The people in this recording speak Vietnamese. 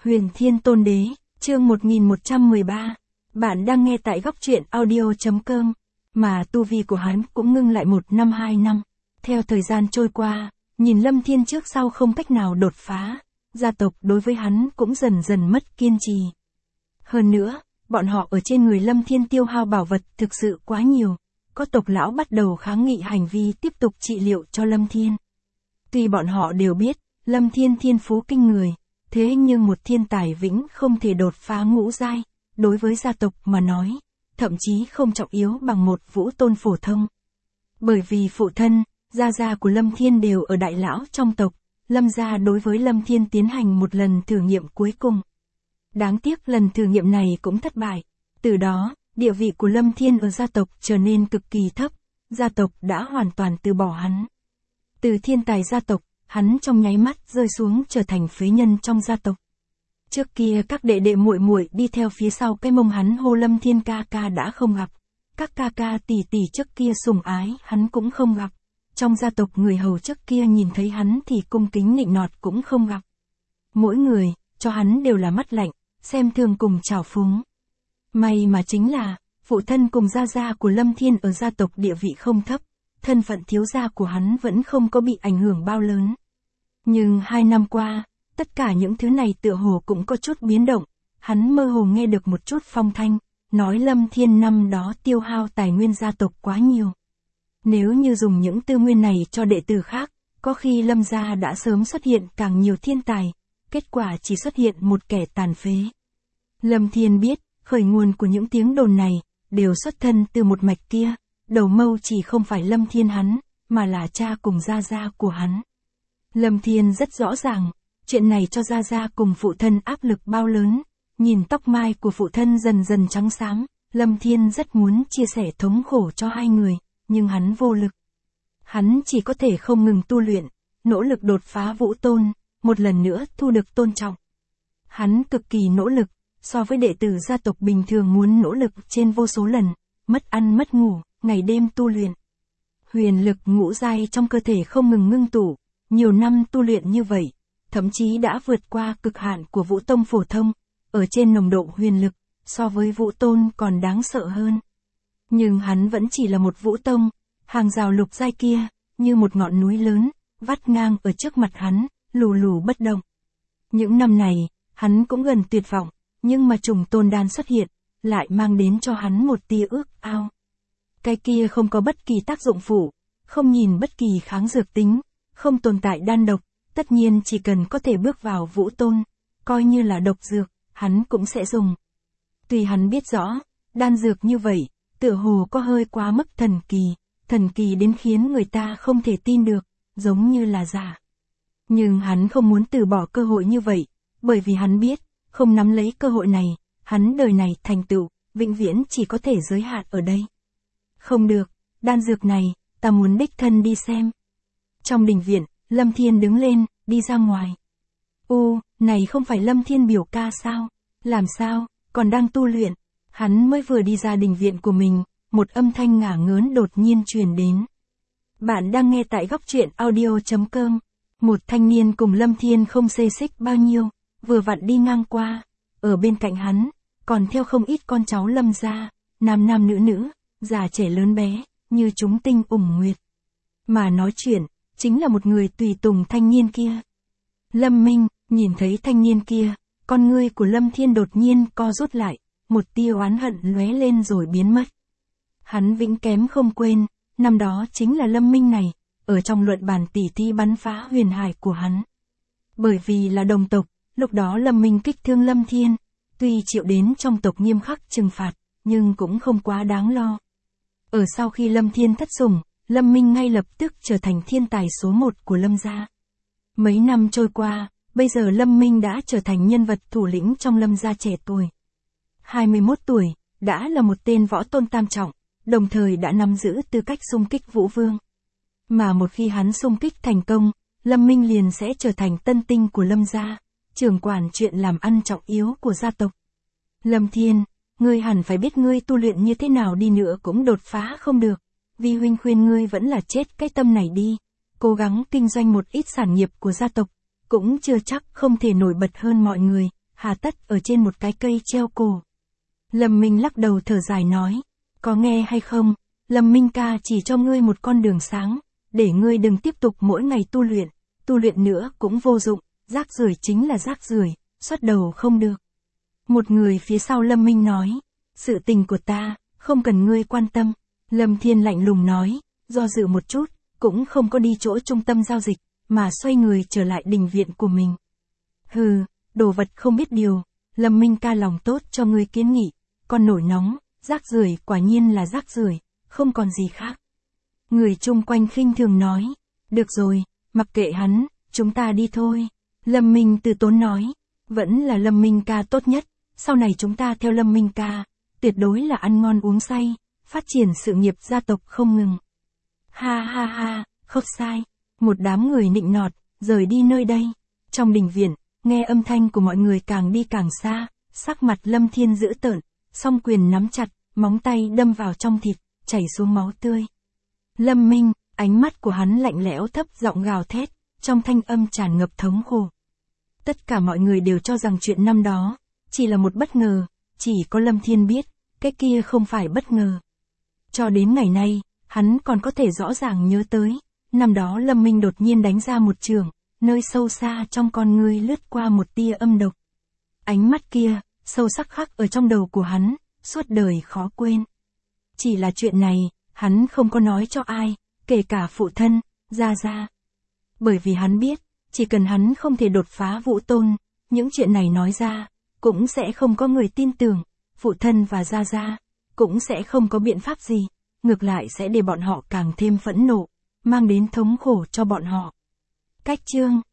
Huyền Thiên Tôn Đế, chương 1113. Bạn đang nghe tại góc truyện audio.com, mà tu vi của hắn cũng ngưng lại 1 năm 2 năm. Theo thời gian trôi qua, nhìn Lâm Thiên trước sau không cách nào đột phá, gia tộc đối với hắn cũng dần dần mất kiên trì. Hơn nữa, bọn họ ở trên người Lâm Thiên tiêu hao bảo vật thực sự quá nhiều, có tộc lão bắt đầu kháng nghị hành vi tiếp tục trị liệu cho Lâm Thiên. Tuy bọn họ đều biết, Lâm Thiên thiên phú kinh người, thế nhưng một thiên tài vĩnh không thể đột phá ngũ giai, đối với gia tộc mà nói, thậm chí không trọng yếu bằng một vũ tôn phổ thông. Bởi vì phụ thân, gia của Lâm Thiên đều ở đại lão trong tộc, Lâm gia đối với Lâm Thiên tiến hành một lần thử nghiệm cuối cùng. Đáng tiếc lần thử nghiệm này cũng thất bại, từ đó, địa vị của Lâm Thiên ở gia tộc trở nên cực kỳ thấp, gia tộc đã hoàn toàn từ bỏ hắn. Từ thiên tài gia tộc, hắn trong nháy mắt rơi xuống trở thành phế nhân trong gia tộc. Trước kia các đệ đệ muội muội đi theo phía sau cái mông hắn hô Lâm Thiên ca ca đã không gặp. Các ca ca tỷ tỷ trước kia sủng ái hắn cũng không gặp. Trong gia tộc người hầu trước kia nhìn thấy hắn thì cung kính nịnh nọt cũng không gặp. Mỗi người, cho hắn đều là mắt lạnh, xem thường cùng trào phúng. May mà chính là, phụ thân cùng gia của Lâm Thiên ở gia tộc địa vị không thấp, thân phận thiếu gia của hắn vẫn không có bị ảnh hưởng bao lớn. Nhưng 2 năm qua, tất cả những thứ này tựa hồ cũng có chút biến động, hắn mơ hồ nghe được một chút phong thanh, nói Lâm Thiên năm đó tiêu hao tài nguyên gia tộc quá nhiều. Nếu như dùng những tư nguyên này cho đệ tử khác, có khi Lâm gia đã sớm xuất hiện càng nhiều thiên tài, kết quả chỉ xuất hiện một kẻ tàn phế. Lâm Thiên biết, khởi nguồn của những tiếng đồn này, đều xuất thân từ một mạch kia, đầu mâu chỉ không phải Lâm Thiên hắn, mà là cha cùng gia của hắn. Lâm Thiên rất rõ ràng, chuyện này cho gia cùng phụ thân áp lực bao lớn, nhìn tóc mai của phụ thân dần dần trắng xám, Lâm Thiên rất muốn chia sẻ thống khổ cho hai người, nhưng hắn vô lực. Hắn chỉ có thể không ngừng tu luyện, nỗ lực đột phá vũ tôn, một lần nữa thu được tôn trọng. Hắn cực kỳ nỗ lực, so với đệ tử gia tộc bình thường muốn nỗ lực trên vô số lần, mất ăn mất ngủ, ngày đêm tu luyện. Huyền lực ngũ giai trong cơ thể không ngừng ngưng tụ, nhiều năm tu luyện như vậy, thậm chí đã vượt qua cực hạn của vũ tông phổ thông, ở trên nồng độ huyền lực, so với vũ tôn còn đáng sợ hơn. Nhưng hắn vẫn chỉ là một vũ tông, hàng rào lục giai kia, như một ngọn núi lớn, vắt ngang ở trước mặt hắn, lù lù bất động. Những năm này, hắn cũng gần tuyệt vọng, nhưng mà trùng tôn đan xuất hiện, lại mang đến cho hắn một tia ước ao. Cái kia không có bất kỳ tác dụng phụ, không nhìn bất kỳ kháng dược tính, không tồn tại đan độc, tất nhiên chỉ cần có thể bước vào vũ tôn, coi như là độc dược, hắn cũng sẽ dùng. Tuy hắn biết rõ, đan dược như vậy, tựa hồ có hơi quá mức thần kỳ đến khiến người ta không thể tin được, giống như là giả. Nhưng hắn không muốn từ bỏ cơ hội như vậy, bởi vì hắn biết, không nắm lấy cơ hội này, hắn đời này thành tựu, vĩnh viễn chỉ có thể giới hạn ở đây. Không được, đan dược này, ta muốn đích thân đi xem. Trong đình viện, Lâm Thiên đứng lên, đi ra ngoài. Này không phải Lâm Thiên biểu ca sao? Làm sao, còn đang tu luyện? Hắn mới vừa đi ra đình viện của mình, một âm thanh ngả ngớn đột nhiên truyền đến. Bạn đang nghe tại góc truyện audio.com. Một thanh niên cùng Lâm Thiên không xê xích bao nhiêu, vừa vặn đi ngang qua. Ở bên cạnh hắn, còn theo không ít con cháu Lâm gia, nam nữ, già trẻ lớn bé, như chúng tinh ủng nguyệt. Mà nói chuyện, chính là một người tùy tùng thanh niên kia. Lâm Minh, nhìn thấy thanh niên kia, con ngươi của Lâm Thiên đột nhiên co rút lại, một tia oán hận lóe lên rồi biến mất. Hắn vĩnh kém không quên, năm đó chính là Lâm Minh này, ở trong luận bàn tỉ thí bắn phá huyền hải của hắn. Bởi vì là đồng tộc, lúc đó Lâm Minh kích thương Lâm Thiên, tuy chịu đến trong tộc nghiêm khắc trừng phạt, nhưng cũng không quá đáng lo. Ở sau khi Lâm Thiên thất sủng, Lâm Minh ngay lập tức trở thành thiên tài số 1 của Lâm gia. Mấy năm trôi qua, bây giờ Lâm Minh đã trở thành nhân vật thủ lĩnh trong Lâm gia trẻ tuổi. 21 tuổi, đã là một tên võ tôn tam trọng, đồng thời đã nắm giữ tư cách xung kích vũ vương. Mà một khi hắn xung kích thành công, Lâm Minh liền sẽ trở thành tân tinh của Lâm gia, trưởng quản chuyện làm ăn trọng yếu của gia tộc. Lâm Thiên, ngươi hẳn phải biết ngươi tu luyện như thế nào đi nữa cũng đột phá không được. Vi huynh khuyên ngươi vẫn là chết cái tâm này đi, cố gắng kinh doanh một ít sản nghiệp của gia tộc, cũng chưa chắc không thể nổi bật hơn mọi người, hà tất ở trên một cái cây treo cổ. Lâm Minh lắc đầu thở dài nói, có nghe hay không, Lâm Minh ca chỉ cho ngươi một con đường sáng, để ngươi đừng tiếp tục mỗi ngày tu luyện nữa cũng vô dụng, rác rưởi chính là rác rưởi, xuất đầu không được. Một người phía sau Lâm Minh nói, sự tình của ta, không cần ngươi quan tâm. Lâm Thiên lạnh lùng nói, do dự một chút, cũng không có đi chỗ trung tâm giao dịch, mà xoay người trở lại đình viện của mình. Hừ, đồ vật không biết điều, Lâm Minh ca lòng tốt cho ngươi kiến nghị, còn nổi nóng, rác rưởi quả nhiên là rác rưởi, không còn gì khác. Người chung quanh khinh thường nói, được rồi, mặc kệ hắn, chúng ta đi thôi. Lâm Minh từ tốn nói, vẫn là Lâm Minh ca tốt nhất, sau này chúng ta theo Lâm Minh ca, tuyệt đối là ăn ngon uống say, phát triển sự nghiệp gia tộc không ngừng. Ha ha ha, không sai, một đám người nịnh nọt, rời đi nơi đây. Trong đình viện, nghe âm thanh của mọi người càng đi càng xa, sắc mặt Lâm Thiên dữ tợn, song quyền nắm chặt, móng tay đâm vào trong thịt, chảy xuống máu tươi. Lâm Minh, ánh mắt của hắn lạnh lẽo thấp giọng gào thét, trong thanh âm tràn ngập thống khổ. Tất cả mọi người đều cho rằng chuyện năm đó, chỉ là một bất ngờ, chỉ có Lâm Thiên biết, cái kia không phải bất ngờ. Cho đến ngày nay, hắn còn có thể rõ ràng nhớ tới, năm đó Lâm Minh đột nhiên đánh ra một trường, nơi sâu xa trong con ngươi lướt qua một tia âm độc. Ánh mắt kia, sâu sắc khắc ở trong đầu của hắn, suốt đời khó quên. Chỉ là chuyện này, hắn không có nói cho ai, kể cả phụ thân, Gia Gia. Bởi vì hắn biết, chỉ cần hắn không thể đột phá Vũ Tôn, những chuyện này nói ra, cũng sẽ không có người tin tưởng, phụ thân và Gia Gia, cũng sẽ không có biện pháp gì, ngược lại sẽ để bọn họ càng thêm phẫn nộ, mang đến thống khổ cho bọn họ. Cách chương